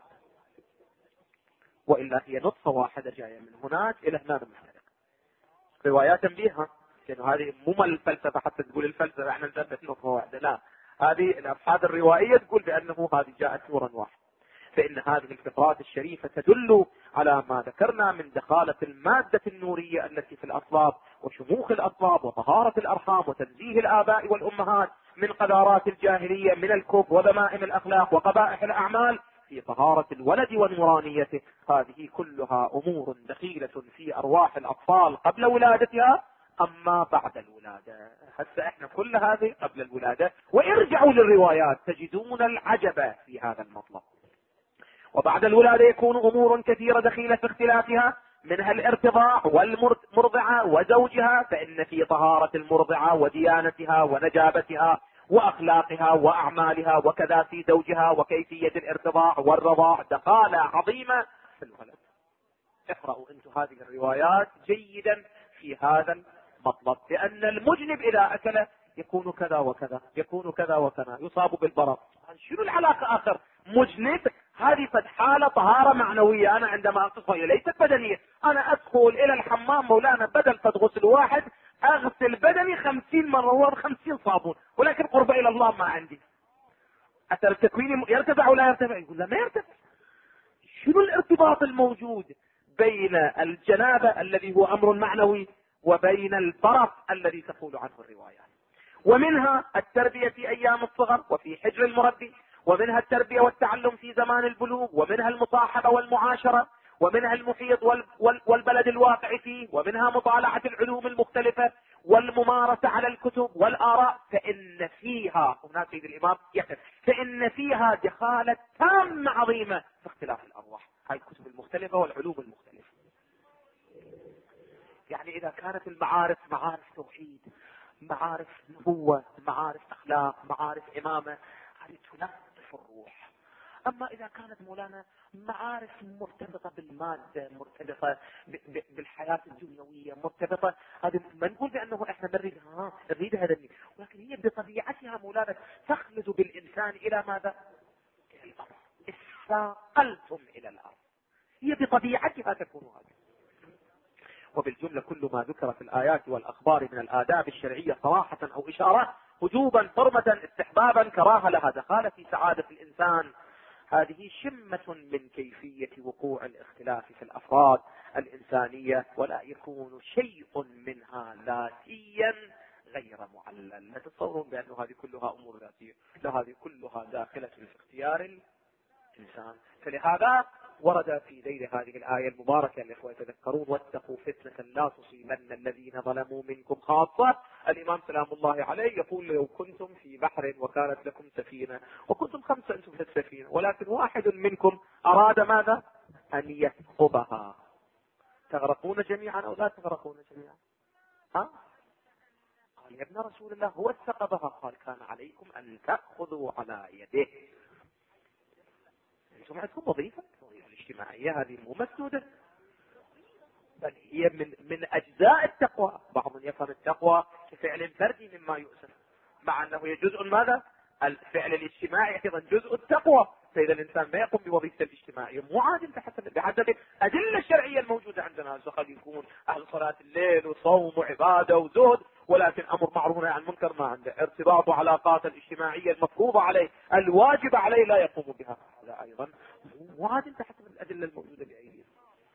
وإلا هي نطفة واحدة جاية من هناك إلى هنا المحترق. روايات بها، لأنه هذه مو الفلسفة حتى تقول الفلسفة احنا نثبت نطفة واحدة، لا، هذه الأبحاث الروائية تقول بأنه هذه جاءت نورا واحد. فإن هذه الفطرات الشريفة تدل على ما ذكرنا من دخالة المادة النورية التي في الأصلاب وشموخ الأصلاب وطهارة الأرحام وتنزيه الآباء والأمهات من قذارات الجاهلية من الكفر وذمائم الأخلاق وقبائح الأعمال في طهارة الولد ونورانيته. هذه كلها أمور دخيلة في أرواح الأطفال قبل ولادتها، أما بعد الولادة هسه احنا كل هذه قبل الولادة. وارجعوا للروايات تجدون العجب في هذا المطلب. وبعد الولادة يكون أمور كثيرة دخيلة في اختلافها، منها الارتضاع والمرضعة وزوجها، فإن في طهارة المرضعة وديانتها ونجابتها وأخلاقها وأعمالها، وكذا في زوجها وكيفية الارتضاع والرضاع دخالة عظيمة في الولد. اقرأوا أنتم هذه الروايات جيدا في هذا المطلب، لأن المجنب إذا أكل يكون كذا وكذا، يكون كذا وكذا، يصاب بالبرص. شنو العلاقة آخر؟ مجنب هذه حالة طهارة معنوية. أنا عندما أغتسل ليست بدنية، أنا أدخل إلى الحمام مولانا بدل غسل واحد أغسل بدني 50 مرة و50 صابون، ولكن قرب إلى الله ما عندي. أثر التكوين يرتفع ولا يرتفع؟ يقول لا ما يرتفع. شنو الارتباط الموجود بين الجنابة الذي هو أمر معنوي وبين البرص الذي تقول عنه الروايات. ومنها التربية في أيام الصغر وفي حجر المربي، ومنها التربية والتعلم في زمان البلوغ، ومنها المصاحبة والمعاشرة، ومنها المحيط والبلد الواقع فيه، ومنها مطالعة العلوم المختلفة والممارسة على الكتب والآراء. فإن فيها، هنا سيد الإمام يقف، فإن فيها دخالة تامة عظيمة في اختلاف الأرواح، هاي الكتب المختلفة والعلوم المختلفة. يعني إذا كانت المعارف معارف توحيد، معارف نبوة، معارف أخلاق، معارف إمامة، هذه تلطف الروح. أما إذا كانت مولانا معارف مرتبطة بالمادة، مرتبطة بالحياة الدنيوية، مرتبطة، هذه ما نقول بأنه إحنا نريد هذا، ولكن هي بطبيعتها مولانا تخلد بالإنسان إلى ماذا؟ إلى الأرض. استاقلتم إلى الأرض، هي بطبيعتها تكون هذه. وبالجملة كل ما ذكر في الآيات والأخبار من الآداب الشرعية صراحة أو إشارة، وجوبا، حرمة، استحبابا، كراهة، لها دخال في سعادة الإنسان، هذه شمة من كيفية وقوع الاختلاف في الأفراد الإنسانية، ولا يكون شيء منها ذاتيا غير معلل. لا تتصورون بأن هذه كلها أمور ذاتية، لا، هذه كلها داخلة في اختيار الإنسان. فلهذا ورد في ذيل هذه الآية المباركة الإخوة يتذكرون: واتقوا فتنة لا تصيبن الذين ظلموا منكم خاصة. الإمام سلام الله عليه يقول: لو كنتم في بحر وكانت لكم سفينة وكنتم 5 أنتم في السفينة، ولكن واحد منكم أراد ماذا؟ أن يثقبها، تغرقون جميعا أو لا تغرقون جميعا؟ قال: يا ابن رسول الله، هو الثقبها. قال: كان عليكم أن تأخذوا على يده. انتم عندكم وظيفة الاجتماعية هذه مو مسدودة، بل هي من أجزاء التقوى. بعض يفهم التقوى كفعل فردي مما يؤسف، مع أنه هي جزء ماذا؟ الفعل الاجتماعي أيضا جزء التقوى. فإذا الإنسان ما يقوم بوظيفة الاجتماعية مو عادل بحسب الأدلة الشرعية الموجودة عندنا. قد يكون أهل صلاة الليل وصوم وعبادة وزهد، ولكن أمر معروف عن المنكر ما عنده، ارتباط وعلاقات الاجتماعية المفروضة عليه الواجب عليه لا يقوم بها، هذا أيضا مو عادل بحسب الأدلة الموجودة بأيدينا.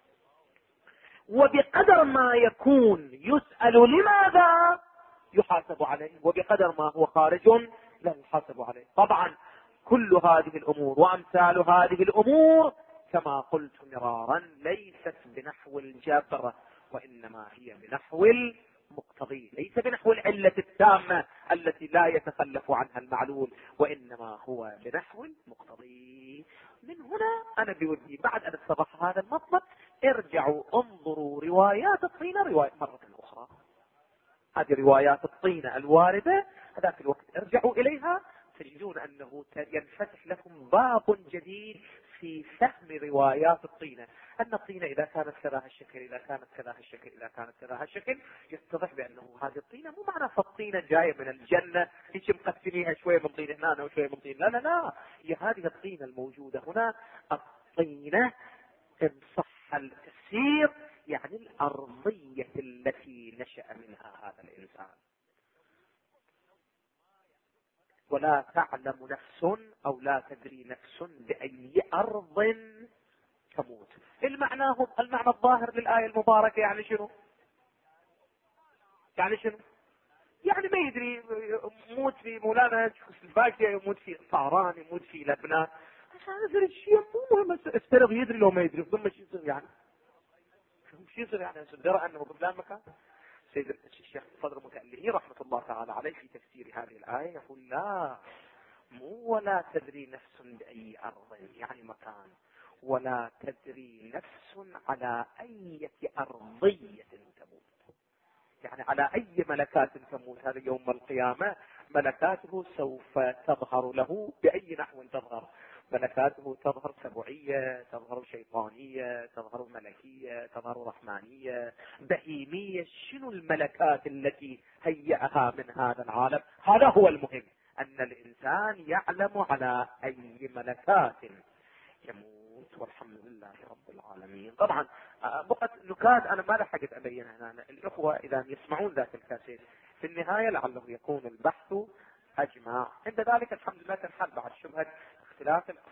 وبقدر ما يكون يسأل لماذا يحاسب عليه، وبقدر ما هو خارج لا يحاسب عليه. طبعا كل هذه الأمور وأمثال هذه الأمور كما قلت مرارا ليست بنحو الجبر، وإنما هي بنحو المقتضي، ليس بنحو العلة التامة التي لا يتخلف عنها المعلول، وإنما هو بنحو المقتضي. من هنا أنا بودي بعد أن اتضح هذا المطلب ارجعوا انظروا روايات الطينة مرة أخرى. هذه روايات الطينة الواردة هذاك الوقت ارجعوا إليها، تجدون أنه ينفتح لكم باب جديد في فهم روايات الطينة. أن الطينة إذا كانت كذا الشكل، إذا كانت كذا الشكل، إذا كانت كذا الشكل، يتضح بأنه هذه الطينة مو معنى فالطينة جاية من الجنة هيك مقسميها شوية من طين هنا وشوية من طين، لا لا لا، هي هذه الطينة الموجودة هنا الطينة إن صح التفسير يعني الأرضية التي نشأ منها هذا الإنسان. ولا تعلم نفس أو لا تدري نفس بأي أرض تموت. المعنى الظاهر للآية المباركة يعني شنو؟ يعني ما يدري، يموت في مولانا تشيكوسلوفاكيا، يموت في طهران، يموت في لبنان، عشان هذا الشيء مو مهم. افترض يدري لو ما يدري ثم شو يصير يعني؟ شو يصير يعني؟ درى أنه بفلان مكان. سيد الشيخ فضل المتألهي رحمة الله تعالى عليه في تفسير هذه الآية يقول: لا، مو ولا تدري نفس بأي أرض يعني مكان، ولا تدري نفس على أي أرضية تموت، يعني على أي ملكات تموت. هذا يوم القيامة ملكاته سوف تظهر له بأي نحو تظهر. ملكاته تظهر سبعية، تظهر شيطانية، تظهر ملكية، تظهر رحمانية، بهيمية. شنو الملكات التي هيئها من هذا العالم؟ هذا هو المهم، أن الإنسان يعلم على أي ملكات يموت. والحمد لله رب العالمين. طبعا بقت نكات أنا ما لحقت أبينها هنا، الأخوة إذا يسمعون ذات الكاسيت في النهاية لعله يكون البحث أجمع. عند ذلك الحمد لله تنحل بعد شبهة اختلاف